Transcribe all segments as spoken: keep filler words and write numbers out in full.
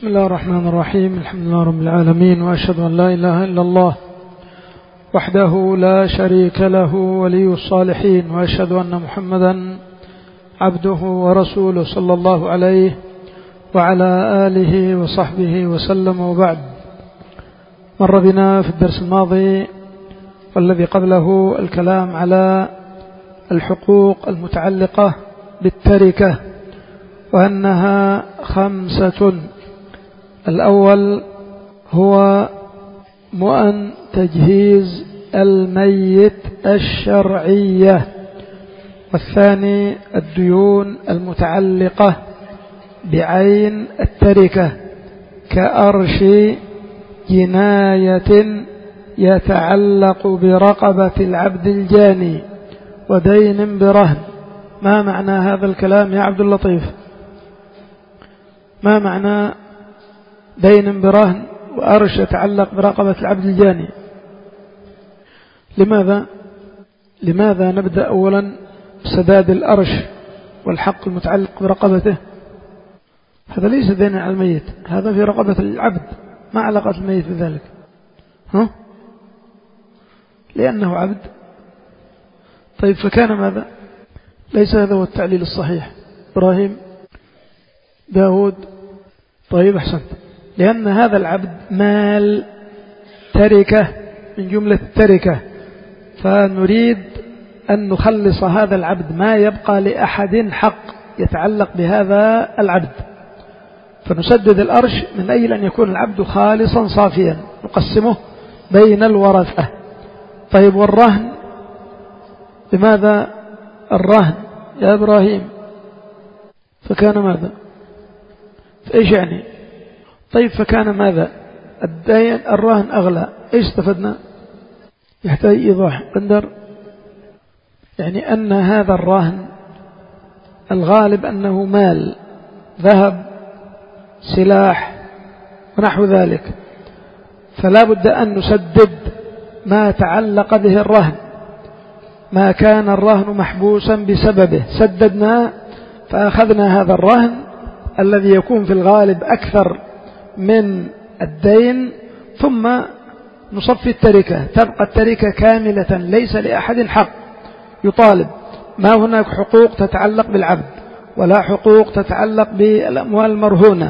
بسم الله الرحمن الرحيم. الحمد لله رب العالمين، وأشهد أن لا إله إلا الله وحده لا شريك له ولي الصالحين، وأشهد أن محمدا عبده ورسوله صلى الله عليه وعلى آله وصحبه وسلم. وبعد، مر بنا في الدرس الماضي والذي قبله الكلام على الحقوق المتعلقة بالتركة، وأنها خمسة. الأول هو مؤن تجهيز الميت الشرعية، والثاني الديون المتعلقة بعين التركة كأرش جناية يتعلق برقبة العبد الجاني ودين برهن. ما معنى هذا الكلام يا عبد اللطيف؟ ما معنى دين برهن وأرش يتعلق برقبة العبد الجاني؟ لماذا لماذا نبدأ أولا بسداد الأرش والحق المتعلق برقبته؟ هذا ليس دين على الميت، هذا في رقبة العبد، ما علاقة الميت بذلك؟ ها؟ لأنه عبد. طيب، فكان ماذا؟ ليس هذا هو التعليل الصحيح. إبراهيم، داود، طيب أحسنت. لأن هذا العبد مال تركة من جملة التركة، فنريد أن نخلص هذا العبد، ما يبقى لأحد حق يتعلق بهذا العبد، فنسدد الأرش من أجل أن يكون العبد خالصا صافيا، نقسمه بين الورثة. طيب، والرهن؟ لماذا الرهن يا إبراهيم؟ فكان ماذا؟ فإيش يعني؟ طيب، فكان ماذا؟ الدين الرهن أغلى، إيش استفدنا؟ يحتاج إيضاح. قندر، يعني أن هذا الرهن الغالب أنه مال، ذهب، سلاح ونحو ذلك، فلا بد أن نسدد ما تعلق به الرهن، ما كان الرهن محبوسا بسببه سددنا، فأخذنا هذا الرهن الذي يكون في الغالب أكثر من الدين، ثم نصفي التركة، تبقى التركة كاملة، ليس لأحد حق يطالب، ما هناك حقوق تتعلق بالعبد ولا حقوق تتعلق بالأموال المرهونة.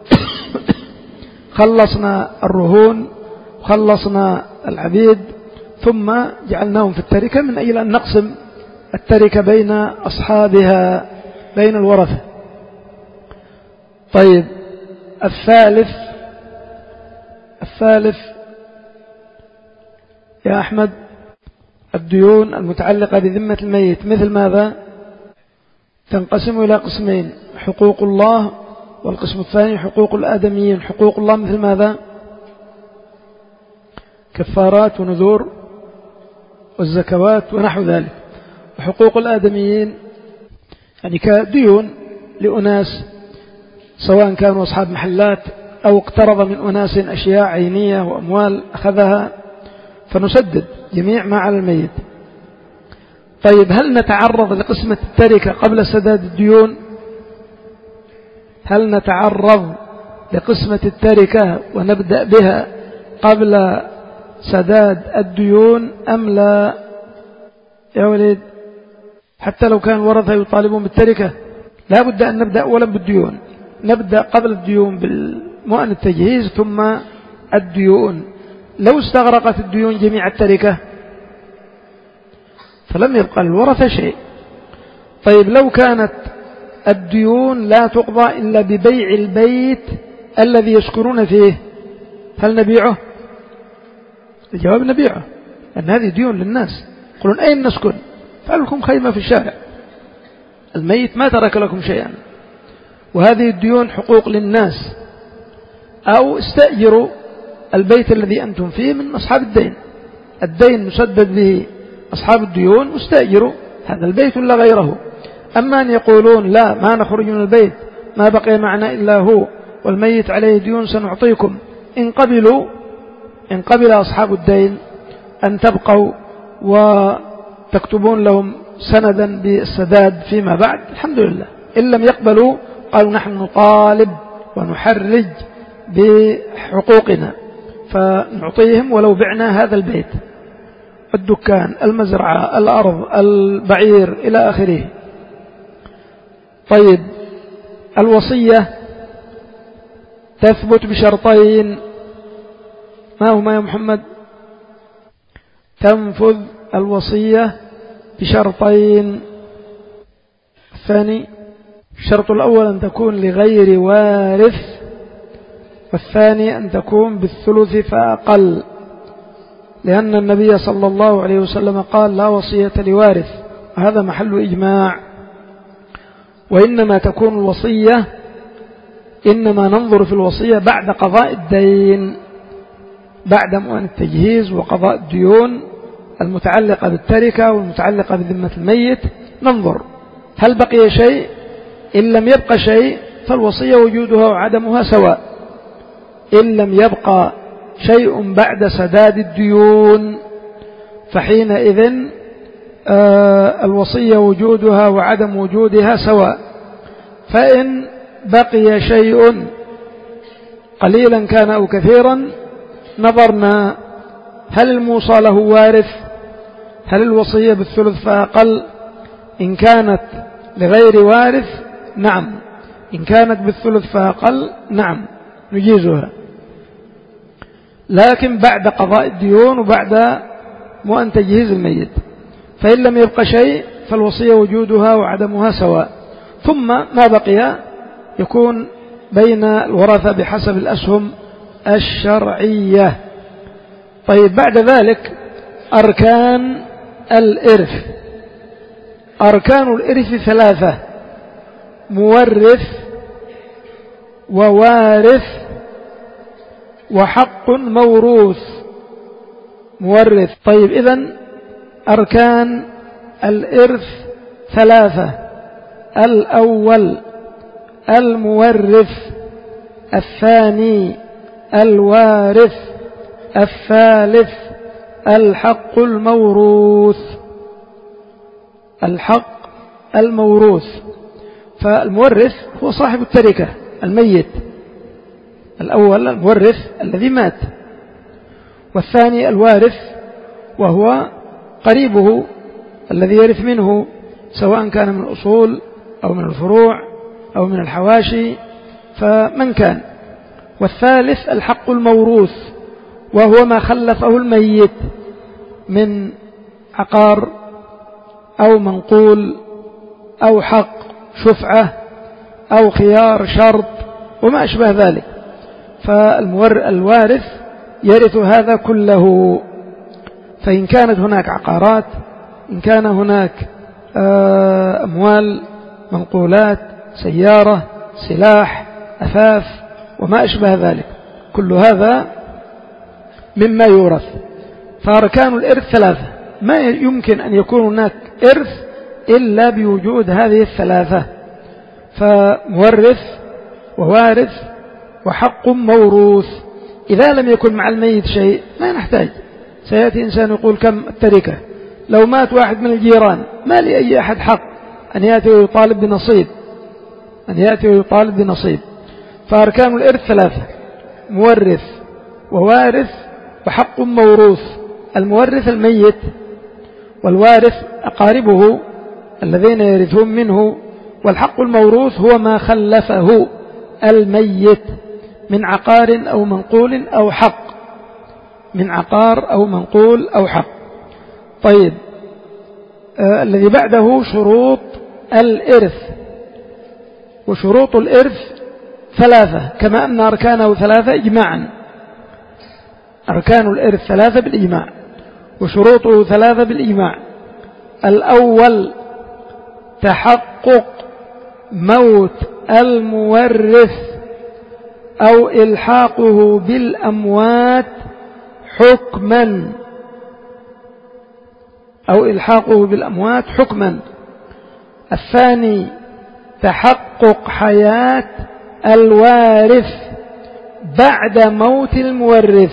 خلصنا الرهون، خلصنا العبيد، ثم جعلناهم في التركة من أجل أن نقسم التركة بين أصحابها، بين الورثة. طيب، الثالث الثالث يا أحمد، الديون المتعلقة بذمة الميت، مثل ماذا؟ تنقسم إلى قسمين: حقوق الله، والقسم الثاني حقوق الآدميين. حقوق الله مثل ماذا؟ كفارات ونذور والزكوات ونحو ذلك. وحقوق الآدميين يعني كديون لأناس، سواء كانوا أصحاب محلات أو اقترض من أناس أشياء عينية وأموال أخذها، فنسدد جميع ما على الميت. طيب، هل نتعرض لقسمة التركة قبل سداد الديون؟ هل نتعرض لقسمة التركة ونبدأ بها قبل سداد الديون أم لا يا وليد؟ حتى لو كان ورثة يطالبون بالتركة، لا بد أن نبدأ أولا بالديون، نبدأ قبل الديون بالمؤن التجهيز ثم الديون. لو استغرقت الديون جميع التركة فلم يبقى للورثة شيء. طيب، لو كانت الديون لا تقضى إلا ببيع البيت الذي يسكنون فيه، هل نبيعه؟ الجواب نبيعه، لأن هذه ديون للناس. يقولون: أين نسكن؟ فعلكم خيمة في الشارع، الميت ما ترك لكم شيئا، وهذه الديون حقوق للناس. أو استأجروا البيت الذي أنتم فيه من أصحاب الدين، الدين مسدد به أصحاب الديون، مستأجروا هذا البيت ولا غيره. أما أن يقولون: لا، ما نخرج من البيت، ما بقي معنا إلا هو، والميت عليه ديون سنعطيكم، إن قبلوا إن قبل أصحاب الدين أن تبقوا وتكتبون لهم سندا بالسداد فيما بعد، الحمد لله. إن لم يقبلوا قالوا: نحن نطالب ونحرج بحقوقنا، فنعطيهم ولو بعنا هذا البيت، الدكان، المزرعة، الأرض، البعير إلى آخره. طيب الوصية تثبت بشرطين، ما هما يا محمد؟ تنفذ الوصية بشرطين. الثاني الشرط الأول أن تكون لغير وارث، والثاني أن تكون بالثلث فأقل، لأن النبي صلى الله عليه وسلم قال لا وصية لوارث، هذا محل إجماع. وإنما تكون الوصية، إنما ننظر في الوصية بعد قضاء الدين، بعد مؤن التجهيز وقضاء الديون المتعلقة بالتركة والمتعلقة بذمة الميت، ننظر هل بقي شيء. إن لم يبقى شيء فالوصية وجودها وعدمها سواء. إن لم يبقى شيء بعد سداد الديون فحينئذ آه الوصية وجودها وعدم وجودها سواء. فإن بقي شيء قليلا كان أو كثيرا نظرنا هل الموصى له وارث، هل الوصية بالثلث فأقل. إن كانت لغير وارث نعم، إن كانت بالثلث فأقل نعم نجيزها، لكن بعد قضاء الديون وبعد مؤن تجهيز الميت. فإن لم يبقى شيء فالوصية وجودها وعدمها سواء. ثم ما بقي يكون بين الورثة بحسب الأسهم الشرعية. طيب بعد ذلك أركان الإرث. أركان الإرث ثلاثة: مورث ووارث وحق موروث. مورث. طيب إذن أركان الإرث ثلاثة: الأول المورث، الثاني الوارث، الثالث الحق الموروث. الحق الموروث. فالمورث هو صاحب التركة الميت، الأول المورث الذي مات، والثاني الوارث وهو قريبه الذي يرث منه سواء كان من الأصول أو من الفروع أو من الحواشي، فمن كان. والثالث الحق الموروث وهو ما خلفه الميت من عقار أو منقول أو حق شفعة أو خيار شرط وما أشبه ذلك. فالوارث يرث هذا كله. فإن كانت هناك عقارات، إن كان هناك أموال، منقولات، سيارة، سلاح، أثاث وما أشبه ذلك، كل هذا مما يورث. فأركان الإرث ثلاثة، ما يمكن أن يكون هناك إرث إلا بوجود هذه الثلاثة: فمورث ووارث وحق موروث. إذا لم يكن مع الميت شيء ما نحتاج. سيأتي إنسان يقول كم التركة، لو مات واحد من الجيران ما لأي أحد حق أن يأتي ويطالب بنصيب، أن يأتي ويطالب بنصيب. فأركان الإرث ثلاثة: مورث ووارث وحق موروث. المورث الميت، والوارث أقاربه الذين يرثون منه، والحق الموروث هو ما خلفه الميت من عقار أو منقول أو حق، من عقار أو منقول أو حق. طيب آه الذي بعده شروط الإرث. وشروط الإرث ثلاثة كما أن أركانه ثلاثة إجماعا. أركان الإرث ثلاثة بالإجماع وشروطه ثلاثة بالإجماع. الأول تحقق موت المورث أو إلحاقه بالأموات حكما، أو إلحاقه بالأموات حكما. الثاني تحقق حياة الوارث بعد موت المورث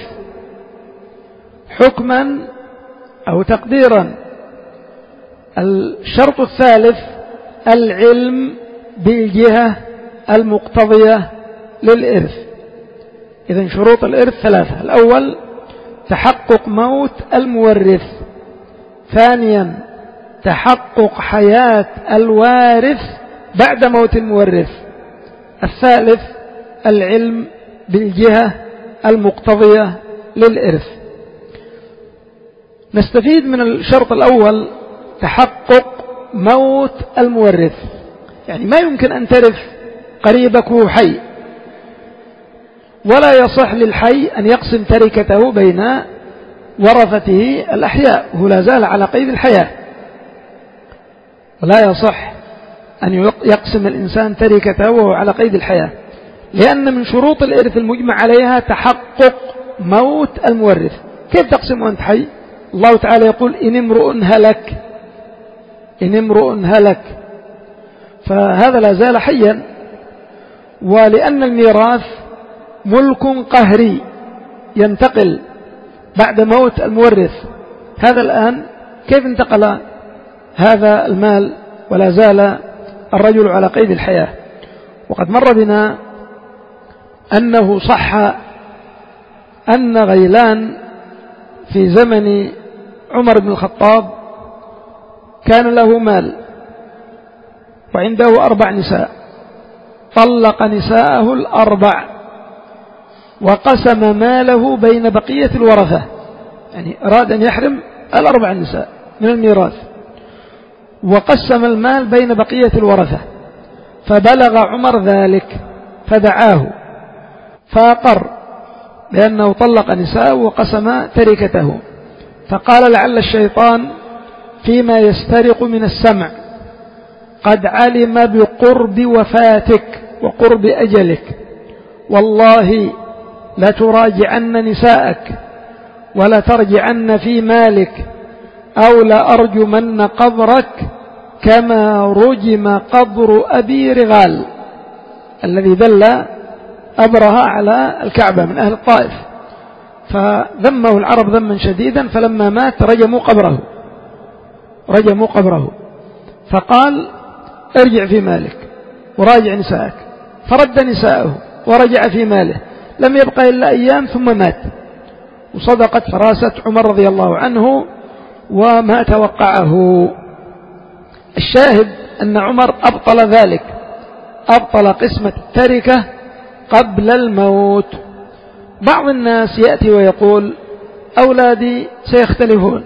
حكما أو تقديرا. الشرط الثالث العلم بالجهة المقتضية للإرث. إذن شروط الإرث ثلاثة: الأول تحقق موت المورث، ثانيا تحقق حياة الوارث بعد موت المورث، الثالث العلم بالجهة المقتضية للإرث. نستفيد من الشرط الأول تحقق موت المورث، يعني ما يمكن أن ترث قريبك وهو حي، ولا يصح للحي أن يقسم تركته بين ورثته الأحياء، وهو لا زال على قيد الحياة، ولا يصح أن يقسم الإنسان تركته وهو على قيد الحياة، لأن من شروط الإرث المجمع عليها تحقق موت المورث. كيف تقسم وأنت حي؟ الله تعالى يقول: إن امرؤ هلك، إن امرؤ هلك، فهذا لا زال حيا. ولأن الميراث ملك قهري ينتقل بعد موت المورث، هذا الآن كيف انتقل هذا المال ولا زال الرجل على قيد الحياة؟ وقد مر بنا أنه صح أن غيلان في زمن عمر بن الخطاب كان له مال وعنده أربع نساء، طلق نساءه الأربع وقسم ماله بين بقية الورثة، يعني أراد أن يحرم الأربع نساء من الميراث، وقسم المال بين بقية الورثة، فبلغ عمر ذلك فدعاه فأقر بأنه طلق نساءه وقسم تركته، فقال: لعل الشيطان فيما يسترق من السمع قد علم بقرب وفاتك وقرب أجلك، والله لتراجعن نساءك ولترجعن في مالك أو لأرجمن قبرك كما رجم قبر أبي رغال الذي دل أبرهة على الكعبة من أهل الطائف، فذمه العرب ذما شديدا، فلما مات رجموا قبره رجموا قبره فقال: ارجع في مالك وراجع نساءك، فرد نساءه ورجع في ماله، لم يبقى إلا أيام ثم مات، وصدقت فراسة عمر رضي الله عنه وما توقعه. الشاهد أن عمر أبطل ذلك، أبطل قسمة التركة قبل الموت. بعض الناس يأتي ويقول: أولادي سيختلفون،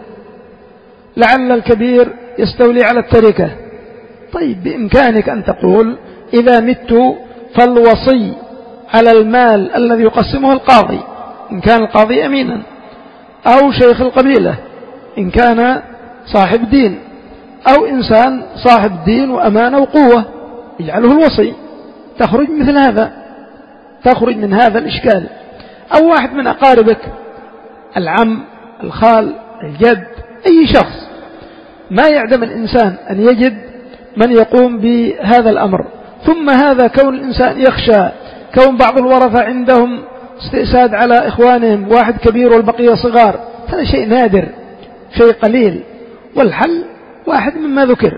لعل الكبير يستولي على التركة. طيب، بإمكانك أن تقول: إذا مت فالوصي على المال الذي يقسمه القاضي إن كان القاضي أمينا، أو شيخ القبيلة إن كان صاحب دين، أو إنسان صاحب دين وأمانة وقوة، يجعله الوصي، تخرج مثل هذا، تخرج من هذا الإشكال. أو واحد من أقاربك، العم، الخال، الجد، أي شخص، ما يعدم الإنسان أن يجد من يقوم بهذا الأمر. ثم هذا كون الإنسان يخشى كون بعض الورثة عندهم استئساد على إخوانهم، واحد كبير والبقية صغار، هذا شيء نادر، شيء قليل، والحل واحد مما ذكر،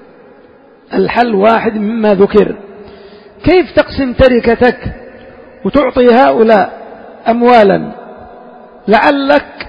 الحل واحد مما ذكر. كيف تقسم تركتك وتعطي هؤلاء أموالا، لعلك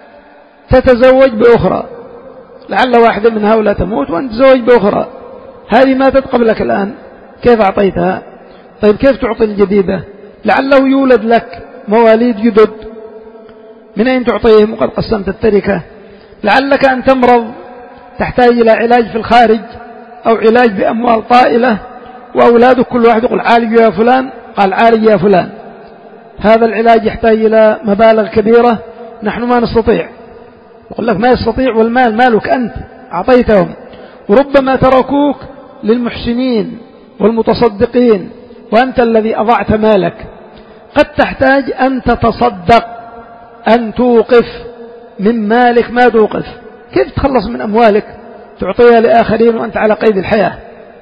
تتزوج بأخرى، لعل واحدة من هؤلاء تموت وأنت تتزوج بأخرى، هذه ماتت قبلك الآن، كيف أعطيتها؟ طيب كيف تعطي الجديدة؟ لعله يولد لك مواليد جدد، من أين تعطيهم وقد قسمت التركة؟ لعلك أن تمرض تحتاج إلى علاج في الخارج أو علاج بأموال طائلة، وأولادك كل واحد يقول: عالج يا فلان، قال: عالج يا فلان، هذا العلاج يحتاج إلى مبالغ كبيرة، نحن ما نستطيع. يقول لك: ما يستطيع، والمال مالك أنت أعطيتهم، وربما تركوك للمحسنين والمتصدقين وأنت الذي أضعت مالك، قد تحتاج أن تتصدق، أن توقف من مالك ما توقف. كيف تخلص من أموالك تعطيها لآخرين وأنت على قيد الحياة،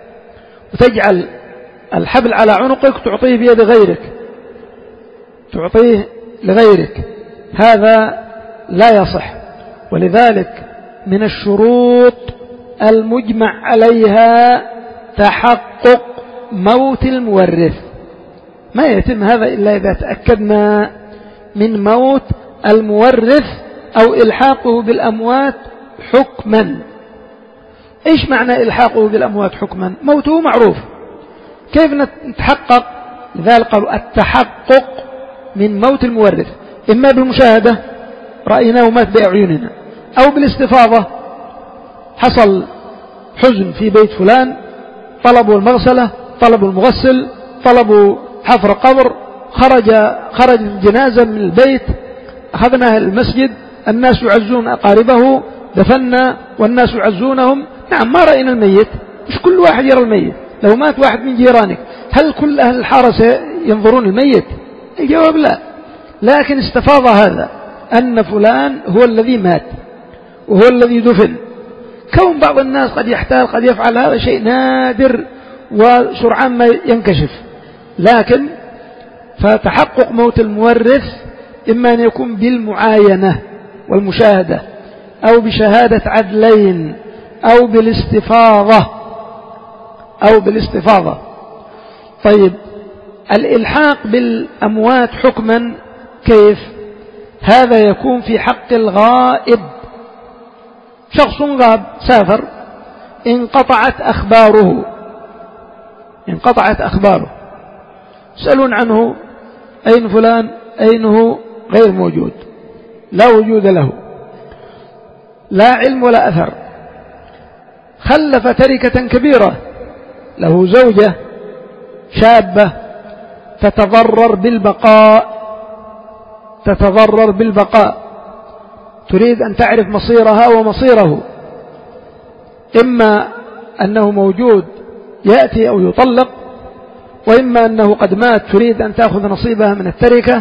وتجعل الحبل على عنقك تعطيه بيد غيرك، تعطيه لغيرك؟ هذا لا يصح. ولذلك من الشروط المجمع عليها تحقق موت المورث، ما يتم هذا إلا إذا تأكدنا من موت المورث أو إلحاقه بالأموات حكما. إيش معنى إلحاقه بالأموات حكما؟ موته معروف، كيف نتحقق؟ لذلك قالوا التحقق من موت المورث إما بالمشاهدة، رأيناه مات بأعيننا، أو بالاستفاضة، حصل حزن في بيت فلان، طلبوا المغسلة، طلبوا المغسل، طلبوا حفر قبر، خرج خرج الجنازة من البيت، أخذناها المسجد، الناس يعزون أقاربه، دفنا والناس يعزونهم. نعم ما رأينا الميت، مش كل واحد يرى الميت. لو مات واحد من جيرانك هل كل أهل الحارة ينظرون الميت؟ الجواب لا. لكن استفاض هذا أن فلان هو الذي مات وهو الذي دفن. كون بعض الناس قد يحتال قد يفعل هذا شيء نادر وسرعان ما ينكشف. لكن فتحقق موت المورث إما أن يكون بالمعاينة والمشاهدة، أو بشهادة عدلين، أو بالاستفاضة أو بالاستفاضة. طيب الإلحاق بالأموات حكما كيف؟ هذا يكون في حق الغائب. شخص غاب سافر، انقطعت أخباره انقطعت أخباره يسألون عنه، أين فلان؟ أين هو؟ غير موجود، لا وجود له، لا علم ولا أثر. خلف تركة كبيرة، له زوجة شابة تتضرر بالبقاء تتضرر بالبقاء تريد أن تعرف مصيرها ومصيره، إما أنه موجود يأتي أو يطلق، وإما أنه قد مات تريد أن تأخذ نصيبها من التركة،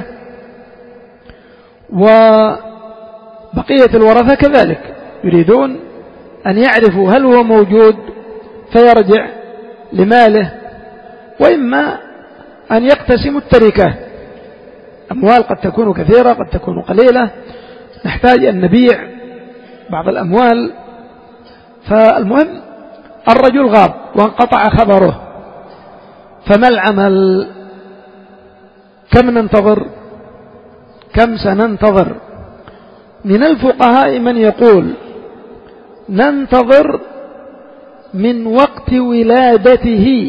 وبقية الورثة كذلك يريدون أن يعرفوا هل هو موجود فيرجع لماله، وإما أن يقتسموا التركة. أموال قد تكون كثيرة قد تكون قليلة، نحتاج أن نبيع بعض الأموال. فالمهم الرجل غاب وانقطع خبره، فما العمل؟ كم ننتظر؟ كم سننتظر؟ من الفقهاء من يقول ننتظر من وقت ولادته.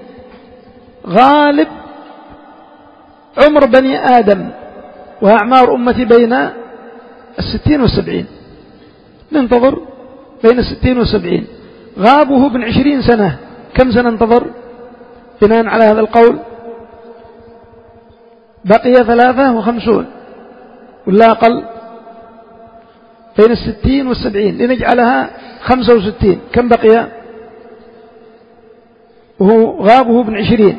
غالب عمر بني آدم وأعمار أمتي بين الستين والسبعين، ننتظر بين الستين والسبعين. غابه ابن عشرين سنة، كم سننتظر بناء على هذا القول؟ بقي ثلاثة وخمسون ولا أقل، بين الستين والسبعين، لنجعلها خمسة وستين. كم بقي؟ وهو غابه ابن عشرين،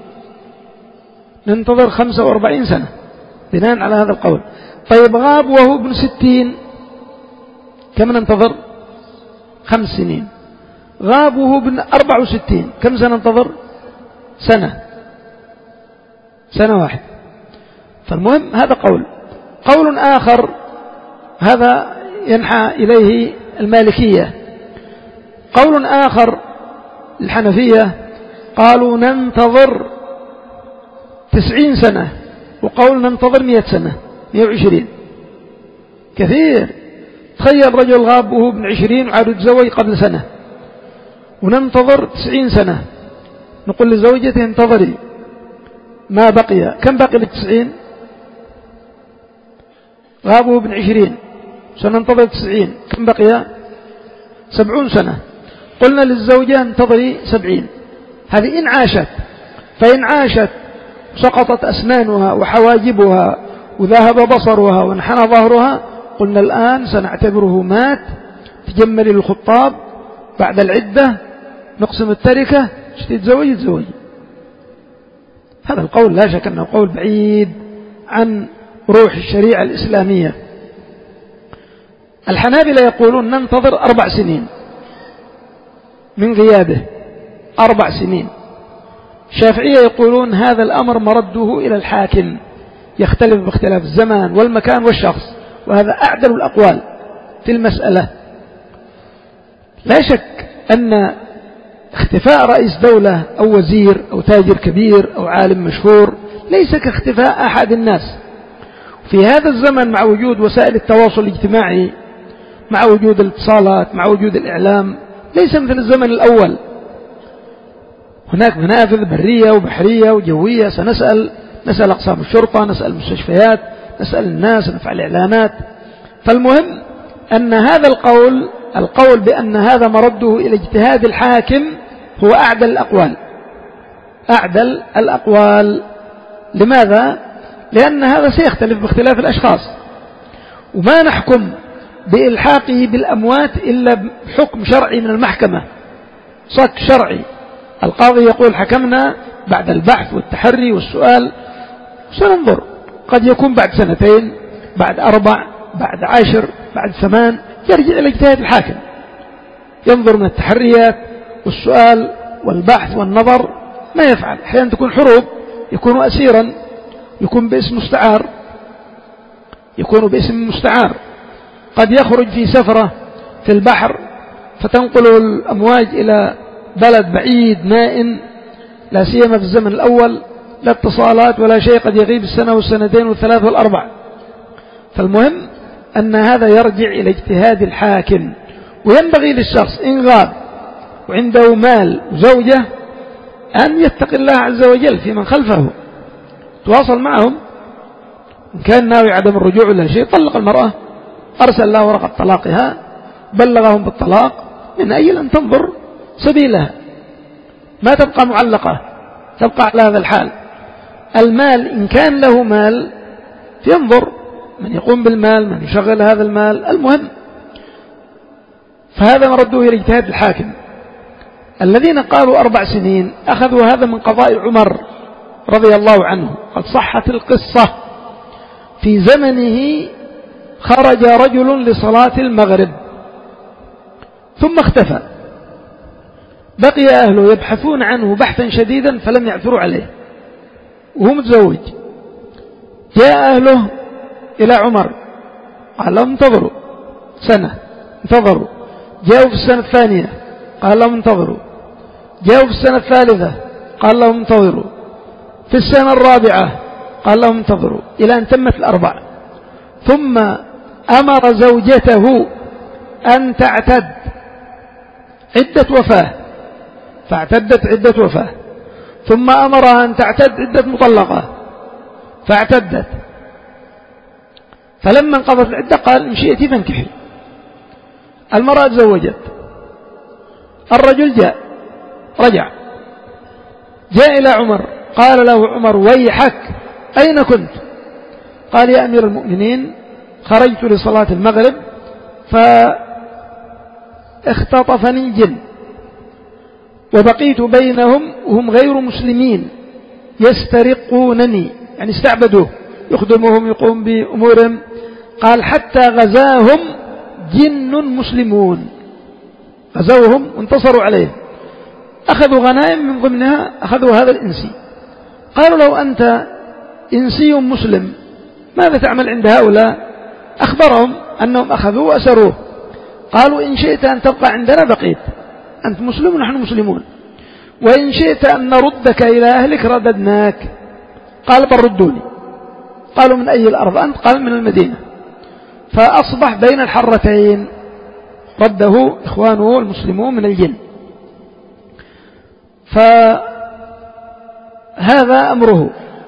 ننتظر خمسة وأربعين سنة بناء على هذا القول. طيب غاب وهو ابن ستين، كم ننتظر؟ خمس سنين. غاب وهو ابن أربع وستين، كم سننتظر؟ سنة سنة واحد. فالمهم هذا قول. قول آخر هذا ينحى إليه المالكية. قول آخر الحنفية قالوا ننتظر تسعين سنة، وقول ننتظر مئة سنة، مئة وعشرين، كثير. تخيل رجل غاب وهو ابن عشرين وعاد يتزوج قبل سنة، وننتظر تسعين سنة. نقول لزوجته انتظري ما بقي. كم بقي للتسعين؟ غابه ابن عشرين، سننتظر تسعين، كم بقي؟ سبعون سنة. قلنا للزوجة انتظري سبعين. هذه إن عاشت، فإن عاشت سقطت أسنانها وحواجبها وذهب بصرها وانحنى ظهرها، قلنا الآن سنعتبره مات، تجمل الخطاب بعد العدة، نقسم التركة، تتزوج يتزوج. هذا القول لا شك أنه قول بعيد عن روح الشريعة الإسلامية. الحنابلة يقولون ننتظر أربع سنين من غيابه، أربع سنين. الشافعية يقولون هذا الأمر مرده إلى الحاكم، يختلف باختلاف الزمان والمكان والشخص، وهذا أعدل الأقوال في المسألة. لا شك أن اختفاء رئيس دولة أو وزير أو تاجر كبير أو عالم مشهور ليس كاختفاء أحد الناس. في هذا الزمن مع وجود وسائل التواصل الاجتماعي، مع وجود الاتصالات، مع وجود الإعلام، ليس مثل الزمن الأول. هناك منافذ برية وبحرية وجوية، سنسأل نسأل أقسام الشرطة، نسأل المستشفيات، نسأل الناس، نفعل إعلانات. فالمهم أن هذا القول القول بأن هذا مرده إلى اجتهاد الحاكم هو أعدل الأقوال أعدل الأقوال. لماذا؟ لأن هذا سيختلف باختلاف الأشخاص، وما نحكم بإلحاقه بالأموات إلا بحكم شرعي من المحكمة، صك شرعي. القاضي يقول حكمنا بعد البحث والتحري والسؤال، سننظر، قد يكون بعد سنتين، بعد أربع، بعد عشر، بعد ثمان، يرجع إلى اجتهاد الحاكم، ينظر من التحريات والسؤال والبحث والنظر ما يفعل. أحيانا تكون حروب، يكون أسيرا، يكون باسم مستعار يكون باسم مستعار قد يخرج في سفرة في البحر فتنقل الأمواج إلى بلد بعيد نائم، لا سيما في الزمن الأول لا اتصالات ولا شيء، قد يغيب السنة والسنتين والثلاث والأربع. فالمهم أن هذا يرجع إلى اجتهاد الحاكم، وينبغي للشخص إن غاب وعنده مال وزوجة أن يتقي الله عز وجل في من خلفه، تواصل معهم، إن كان ناوي عدم الرجوع ولا شيء طلق المرأة، أرسل له ورقة طلاقها، بلغهم بالطلاق، من أجل أن تنظر سبيلها، ما تبقى معلقة، تبقى على هذا الحال. المال إن كان له مال ينظر من يقوم بالمال، من يشغل هذا المال، المهم. فهذا مرده إلى اجتهاد الحاكم. الذين قالوا أربع سنين أخذوا هذا من قضاء عمر رضي الله عنه. قد صحت القصة في زمنه خرج رجل لصلاة المغرب ثم اختفى، بقي أهله يبحثون عنه بحثا شديدا فلم يعثروا عليه، وهو متزوج. جاء أهله إلى عمر قال لهم انتظروا سنة، انتظروا. جاءوا في السنة الثانية قال لهم انتظروا. جاءوا في السنة الثالثة قال لهم انتظروا. في السنة الرابعة قال لهم انتظروا، إلى أن تمت الأربع. ثم أمر زوجته أن تعتد عدة وفاة، فاعتدت عدة وفاة. ثم أمرها أن تعتد عدة مطلقة، فاعتدت. فلما انقضت العدة قال إن شئت فانكحي. المرأة تزوجت، الرجل جاء رجع، جاء إلى عمر قال له عمر ويحك أين كنت؟ قال يا أمير المؤمنين خرجت لصلاة المغرب فاختطفني جن وبقيت بينهم وهم غير مسلمين يسترقونني، يعني استعبدوه، يخدمهم، يقوم بأمورهم. قال حتى غزاهم جن مسلمون، غزوهم وانتصروا عليهم، أخذوا غنائم، من ضمنها أخذوا هذا الإنسي. قالوا لو أنت إنسي مسلم ماذا تعمل عند هؤلاء؟ أخبرهم أنهم أخذوه وأسروه. قالوا إن شئت أن تبقى عندنا بقيت، أنت مسلم ونحن مسلمون، وإن شئت أن نردك إلى أهلك رددناك. قال بل ردوني. قالوا من أي الأرض أنت؟ قال من المدينة. فأصبح بين الحرتين، رده إخوانه المسلمون من الجن. فهذا أمره.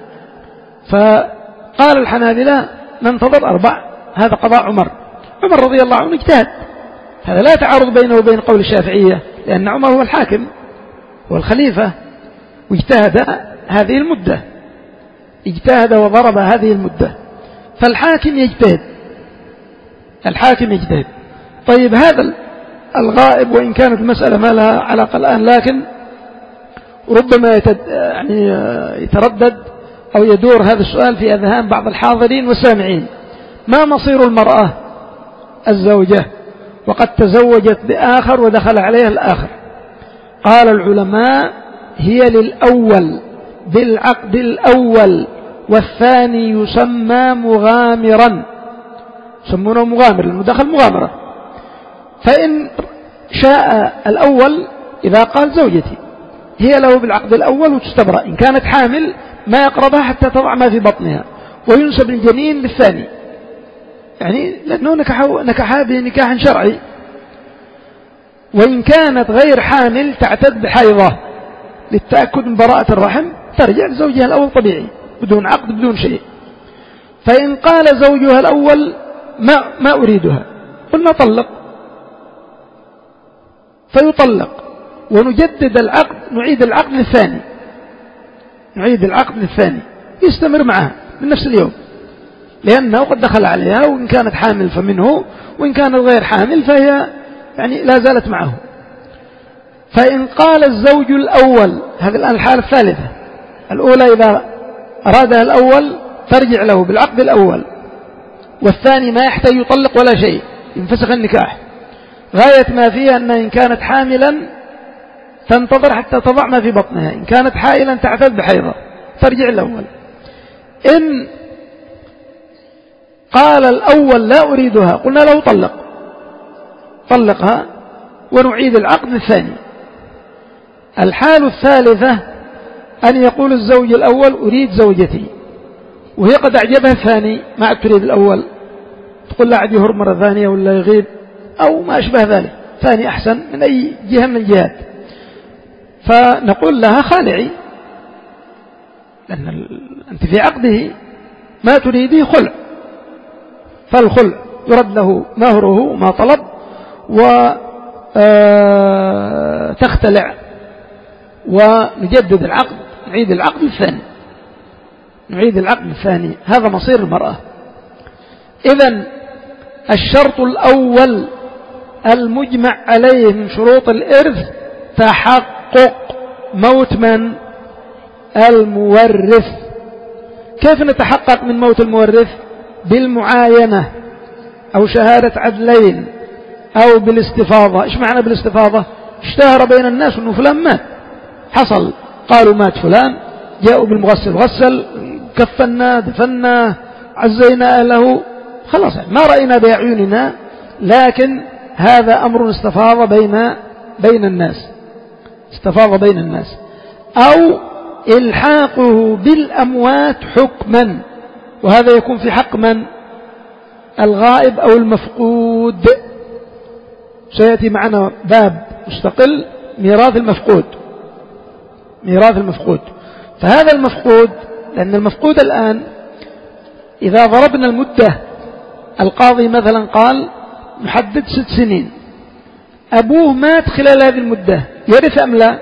فقال الحنابلة ننتظر أربع، هذا قضاء عمر. عمر رضي الله عنه اجتهد، هذا لا تعارض بينه وبين قول الشافعية، لأن عمر هو الحاكم، هو الخليفة، واجتهد هذه المدة، اجتهد وضرب هذه المدة. فالحاكم يجتهد، الحاكم يجتهد. طيب هذا الغائب، وإن كانت المسألة ما لها علاقة الآن، لكن ربما يعني يتردد أو يدور هذا السؤال في أذهان بعض الحاضرين والسامعين: ما مصير المرأة الزوجة وقد تزوجت بآخر ودخل عليها الآخر؟ قال العلماء هي للأول بالعقد الأول، والثاني يسمى مغامرا، يسمونه مغامر لأنه دخل مغامرة. فإن شاء الأول إذا قال زوجتي هي له بالعقد الأول وتستبرأ، إن كانت حامل ما يقربها حتى تضع ما في بطنها، وينسب الجنين للثاني، يعني لأنه نكحها بنكاح شرعي. وإن كانت غير حامل تعتد بحيضة للتأكد من براءة الرحم، ترجع لزوجها الأول طبيعي بدون عقد بدون شيء. فإن قال زوجها الأول ما, ما أريدها، قلنا طلق، فيطلق ونجدد العقد، نعيد العقد للثاني، نعيد العقد للثاني يستمر معها من نفس اليوم، لأنه قد دخل عليها، وإن كانت حامل فمنه، وإن كانت غير حامل فهي يعني لا زالت معه. فإن قال الزوج الأول، هذه الآن الحالة الثالثة، الأولى إذا أرادها الأول ترجع له بالعقد الأول، والثاني ما يحتاج يطلق ولا شيء، ينفسخ النكاح. غاية ما فيها أن إن كانت حاملا تنتظر حتى تضع ما في بطنها، إن كانت حائلا تعتد بحيضة ترجع الأول. إن قال الأول لا أريدها، قلنا له طلق، طلقها ونعيد العقد الثاني. الحال الثالثة أن يقول الزوج الأول أريد زوجتي، وهي قد أعجبها الثاني، ما عاد تريد الأول، تقول لا عاد يهرب مرة ثانية ولا يغيب أو ما أشبه ذلك، ثاني أحسن من أي جهة من الجهات. فنقول لها خالعي، لأن أنت في عقده ما تريدي خلع، فالخلع يرد له مهره ما طلب وتختلع، ونجدد العقد، نعيد العقد الثاني، نعيد العقد الثاني. هذا مصير المرأة. إذن الشرط الأول المجمع عليه من شروط الإرث تحقق موت من؟ المورث. كيف نتحقق من موت المورث؟ بالمعاينة أو شهادة عدلين أو بالاستفاضة. إيش معنى بالاستفاضة؟ اشتهر بين الناس أنه فلان مات، حصل قالوا مات فلان، جاءوا بالمغسل غسل، كفنا دفنا عزينا أهله، خلاص ما رأينا بأعيننا، لكن هذا أمر استفاض بين بين الناس، استفاض بين الناس. أو إلحاقه بالأموات حكما، وهذا يكون في حق من؟ الغائب أو المفقود. سيأتي معنا باب مستقل ميراث المفقود، ميراث المفقود. فهذا المفقود، لأن المفقود الآن إذا ضربنا المدة، القاضي مثلا قال محدد ست سنين، أبوه مات خلال هذه المدة، يرث أم لا؟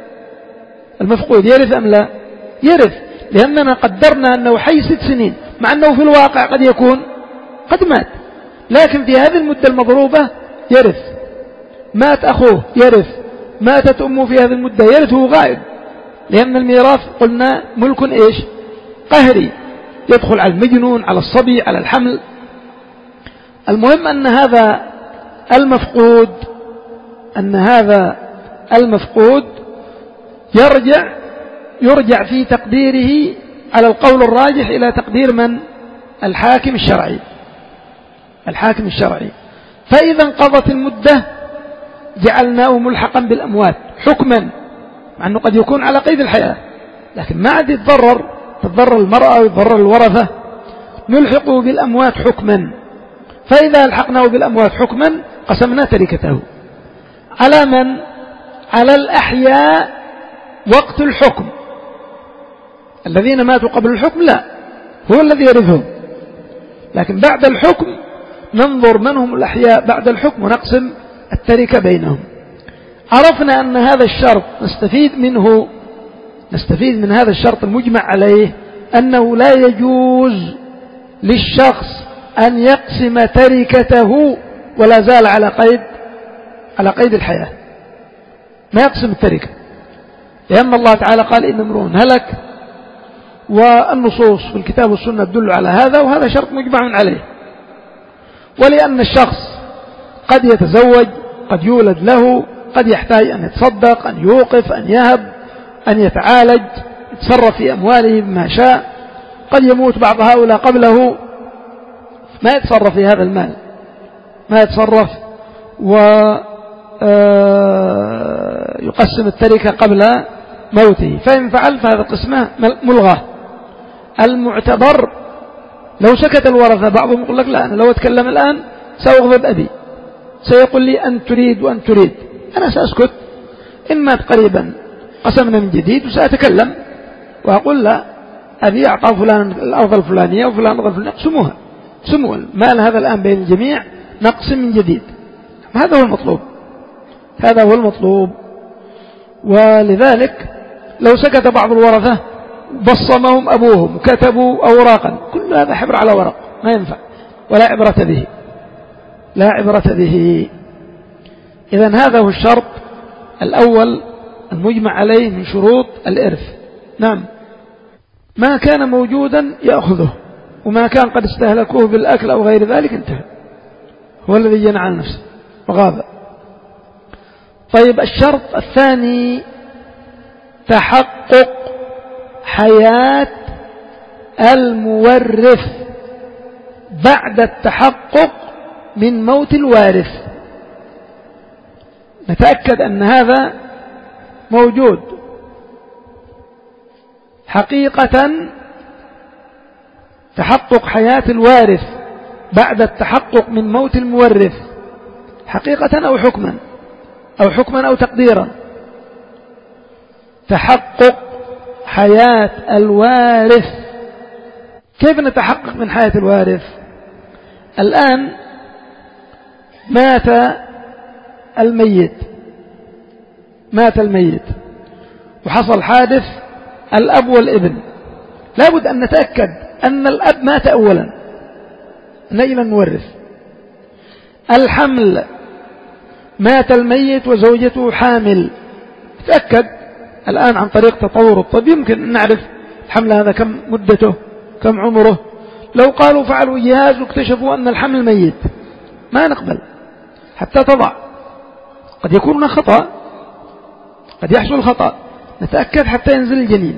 المفقود يرث أم لا؟ يرث، لأننا قدرنا أنه حي ست سنين، مع أنه في الواقع قد يكون قد مات، لكن في هذه المدة المضروبة يرث. مات أخوه يرث، ماتت أمه في هذه المدة يرثه غائب، لأن الميراث قلنا ملك إيش؟ قهري، يدخل على المجنون، على الصبي، على الحمل. المهم أن هذا المفقود أن هذا المفقود يرجع يرجع في تقديره على القول الراجح إلى تقدير من؟ الحاكم الشرعي، الحاكم الشرعي. فإذا انقضت المدة جعلناه ملحقا بالأموات حكما، مع أنه قد يكون على قيد الحياة، لكن ما عاد يتضرر، تتضرر المرأة ويتضرر الورثة، نلحقه بالأموات حكما. فإذا الحقناه بالأموات حكما قسمنا تركته على من؟ على الأحياء وقت الحكم. الذين ماتوا قبل الحكم لا، هو الذي يرثهم، لكن بعد الحكم ننظر من هم الأحياء بعد الحكم ونقسم التركة بينهم. عرفنا أن هذا الشرط نستفيد منه نستفيد من هذا الشرط المجمع عليه أنه لا يجوز للشخص أن يقسم تركته ولا زال على قيد على قيد الحياة، ما يقسم التركة، لأن الله تعالى قال إن امرؤ هلك، والنصوص في الكتاب والسنة تدل على هذا، وهذا شرط مجمع عليه. ولأن الشخص قد يتزوج، قد يولد له، قد يحتاج أن يتصدق، أن يوقف، أن يهب، أن يتعالج، يتصرف في أمواله بما شاء، قد يموت بعض هؤلاء قبله ما يتصرف في هذا المال، ما يتصرف ويقسم التركة قبل موته، فإن فعل فهذا قسمه ملغى المعتبر لو سكت الورثة بعضهم يقول لك لا، أنا لو أتكلم الآن سأغضب أبي، سيقول لي أن تريد وأن تريد، أنا سأسكت، إن مات قريبا قسمنا من جديد وسأتكلم وأقول لا، أبي أعطى فلان الأرض الفلانية وفلان الأرض الفلانية، اقسموها، اقسموا المال هذا الآن بين الجميع، نقسم من جديد. هذا هو المطلوب، هذا هو المطلوب. ولذلك لو سكت بعض الورثة بصمهم أبوهم وكتبوا أوراقا، كل هذا حبر على ورق ما ينفع ولا عبرة به، لا عبرة به. إذن هذا هو الشرط الأول المجمع عليه من شروط الإرث. نعم، ما كان موجودا يأخذه، وما كان قد استهلكوه بالأكل أو غير ذلك انتهى، هو الذي جنى عن نفسه وغاب. طيب، الشرط الثاني تحقق حياة المورث بعد التحقق من موت الوارث، نتأكد أن هذا موجود حقيقة، تحقق حياة الوارث بعد التحقق من موت المورث حقيقة أو حكما، أو حكما أو تقديرا. تحقق حياة الوارث، كيف نتحقق من حياة الوارث؟ الآن مات الميت، مات الميت وحصل حادث الأب والابن، لابد أن نتأكد أن الأب مات أولا نجل المورث. الحمل، مات الميت وزوجته حامل، تأكد الآن عن طريق تطور الطب يمكن أن نعرف الحمل هذا كم مدته، كم عمره. لو قالوا فعلوا جهاز واكتشفوا أن الحمل ميت ما نقبل حتى تضع، قد يكون خطأ، قد يحصل خطأ، نتأكد حتى ينزل الجنين.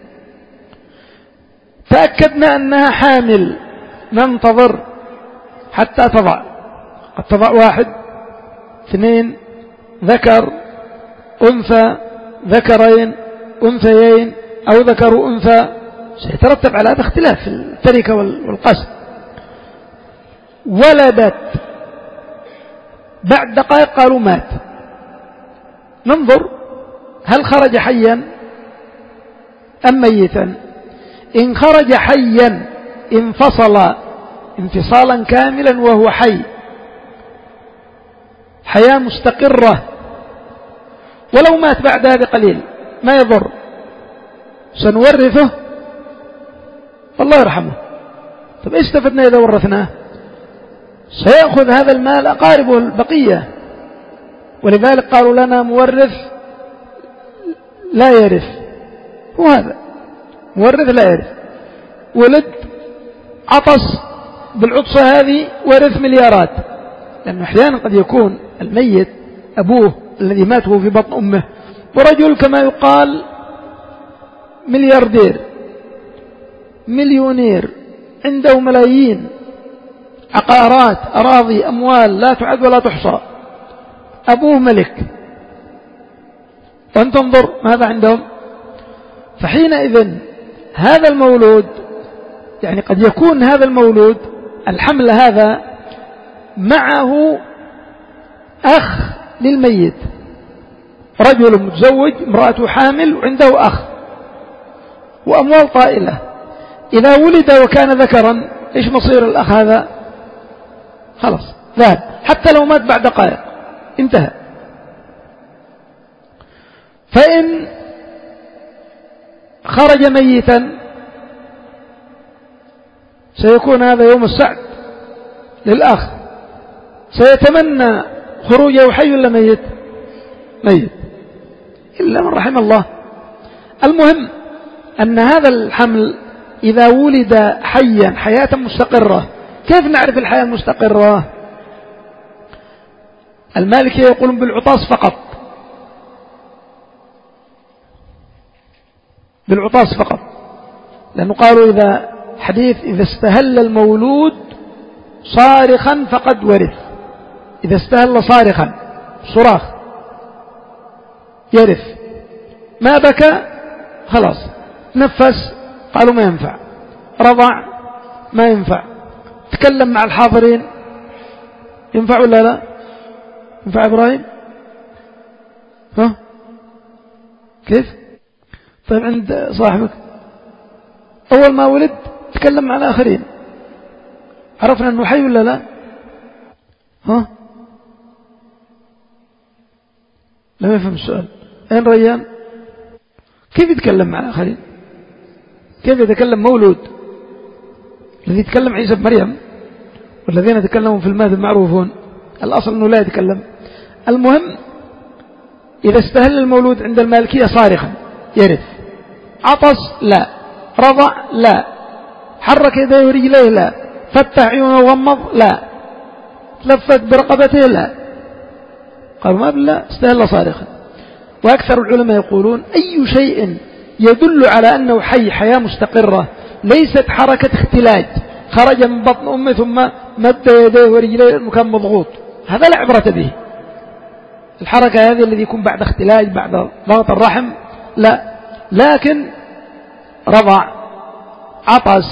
تأكدنا أنها حامل، ننتظر حتى تضع، قد تضع واحد اثنين ذكر أنثى، ذكرين أنثيين أو ذكر أنثى، سيترتب على هذا اختلاف في التركة والقسم. ولدت بعد دقائق قالوا مات، ننظر هل خرج حيا أم ميتا. إن خرج حيا انفصل انفصالا كاملا وهو حي، حياة مستقرة، ولو مات بعد هذا قليل ما يضر، سنورثه الله يرحمه. طب إيش استفدنا إذا ورثناه؟ سيأخذ هذا المال أقاربه البقية، ولذلك قالوا لنا مورث لا يرث، هو هذا مورث لا يرث. ولد عطس بالعطسة هذه ورث مليارات، لأنه أحيانا قد يكون الميت أبوه الذي مات هو في بطن أمه، ورجل كما يقال ملياردير مليونير عنده ملايين عقارات أراضي أموال لا تعد ولا تحصى، أبوه ملك، وأن تنظر ماذا عندهم. فحينئذ هذا المولود، يعني قد يكون هذا المولود الحمل هذا معه أخ للميت، رجل متزوج امرأته حامل وعنده أخ وأموال طائلة، إذا ولد وكان ذكرا إيش مصير الأخ هذا؟ خلاص ذهب، حتى لو مات بعد دقائق انتهى. فإن خرج ميتا سيكون هذا يوم السعد للأخ، سيتمنى خروجه حي ولا ميت؟ ميت، إلا من رحم الله. المهم أن هذا الحمل إذا ولد حيا حياة مستقرة، كيف نعرف الحياة المستقرة؟ المالكية يقولون بالعطاس فقط، بالعطاس فقط، لأنه قالوا إذا حديث إذا استهل المولود صارخا فقد ورث، إذا استهل صارخا صراخ يرث، ما بكى خلاص نفس قالوا ما ينفع. رضع ما ينفع. تكلم مع الحاضرين ينفع ولا لا؟ ينفع إبراهيم؟ ها كيف؟ طيب عند صاحبك أول ما ولد تكلم مع الآخرين، عرفنا أنه حي ولا لا؟ ها لم يفهم السؤال. أين ريان؟ كيف يتكلم مع الآخرين؟ كيف يتكلم مولود؟ الذي يتكلم عيسى بن مريم والذين يتكلمون في المهد المعروفون، الأصل أنه لا يتكلم. المهم إذا استهل المولود عند المالكية صارخا يرث، عطس لا، رضع لا، حرك يديه ورجليه لا، فتح عيونه وغمض لا، تلفت برقبته لا، قالوا ما بالله استهل صارخا. وأكثر العلماء يقولون أي شيء يدل على أنه حي حياة مستقرة ليست حركة اختلاج، خرج من بطن أمه ثم مد يديه ورجليه المكان مضغوط، هذا لا عبرة به. الحركة هذه الذي يكون بعد اختلاج بعد ضغط الرحم لا، لكن رضع، عطس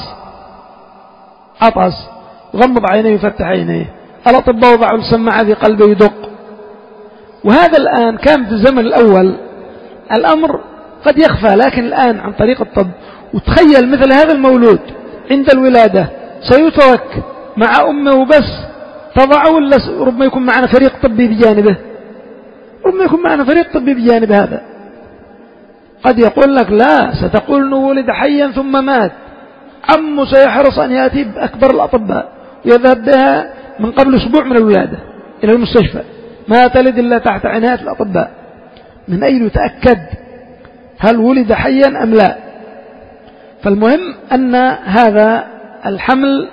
عطس غمض عينيه وفتح عينيه، الأطباء وضعوا السماعة في قلبه يدق. وهذا الآن كان في الزمن الأول الأمر قد يخفى، لكن الآن عن طريق الطب. وتخيل مثل هذا المولود عند الولادة سيترك مع أمه بس تضع، ولا ربما يكون معنا فريق طبي بجانبه؟ ربما يكون معنا فريق طبي بجانب هذا. قد يقول لك لا، ستقول أنه ولد حيا ثم مات، عمه سيحرص أن يأتي بأكبر الأطباء ويذهب بها من قبل أسبوع من الولادة إلى المستشفى، ما تلد إلا تحت عناية الأطباء من أين يتأكد هل ولد حيا أم لا. فالمهم أن هذا الحمل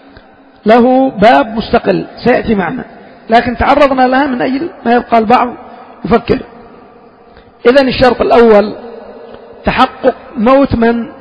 له باب مستقل سيأتي معنا، لكن تعرضنا لها من أجل ما يبقى البعض يفكر. إذن الشرط الأول تحقق موت من؟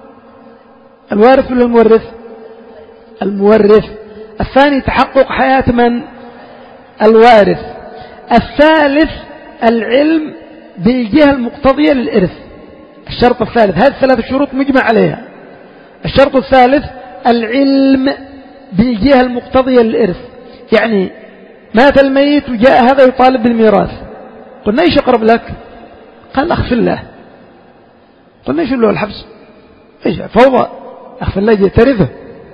الوارث ولا المورث؟ المورث. الثاني تحقق حياة من؟ الوارث. الثالث العلم بالجهة المقتضية للإرث. الشرط الثالث، هذه ثلاث شروط مجمع عليها. الشرط الثالث العلم بالجهة المقتضية للإرث، يعني مات الميت وجاء هذا يطالب بالميراث، قلنا ايش اقرب لك؟ قال اخف الله. قلنا ايش له الحبس؟ ايش فوضى، اخف الله يجي ترثه.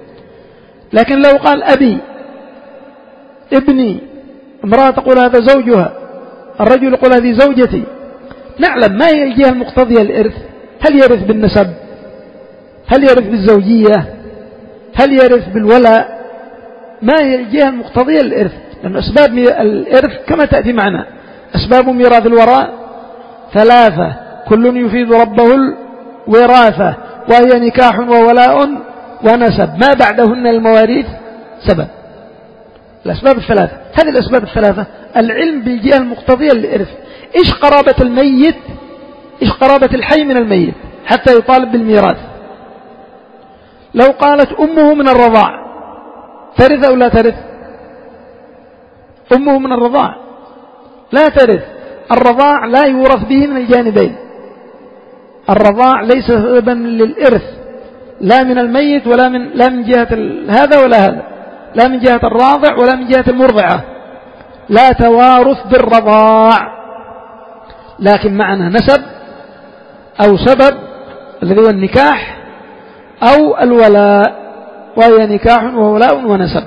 لكن لو قال ابي ابني، امرأة تقول هذا زوجها، الرجل يقول هذه زوجتي، نعلم ما هي الجهة المقتضية للإرث. هل يرث بالنسب؟ هل يرث بالزوجية؟ هل يرث بالولاء؟ ما هي الجهة المقتضية للإرث؟ لأن أسباب الإرث كما تأتي معنا، أسباب ميراث الوراء ثلاثة كل يفيد ربه الوراثة، وهي نكاح وولاء ونسب، ما بعدهن المواريث سبب. الأسباب الثلاثة، هذه الأسباب الثلاثة. العلم بالجهة المقتضية للإرث، إيش قرابة الميت، إيش قرابة الحي من الميت حتى يطالب بالميراث. لو قالت أمه من الرضاع ترث أو لا ترث؟ أمه من الرضاع لا ترث. الرضاع لا يورث به من الجانبين، الرضاع ليس سببا للإرث لا من الميت ولا من لا من جهة هذا ولا هذا، لا من جهة الراضع ولا من جهة المرضعة، لا توارث بالرضاع. لكن معنا نسب أو سبب الذي هو النكاح أو الولاء، وهي نكاح وولاء ونسب.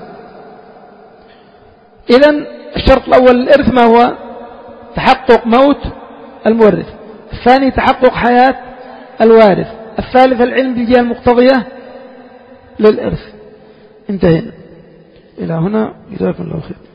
إذن الشرط الأول للإرث ما هو؟ تحقق موت المورث. الثاني تحقق حياة الوارث. الثالث العلم بالجهة المقتضية للإرث. انتهينا إلى هنا، جزاكم الله خير.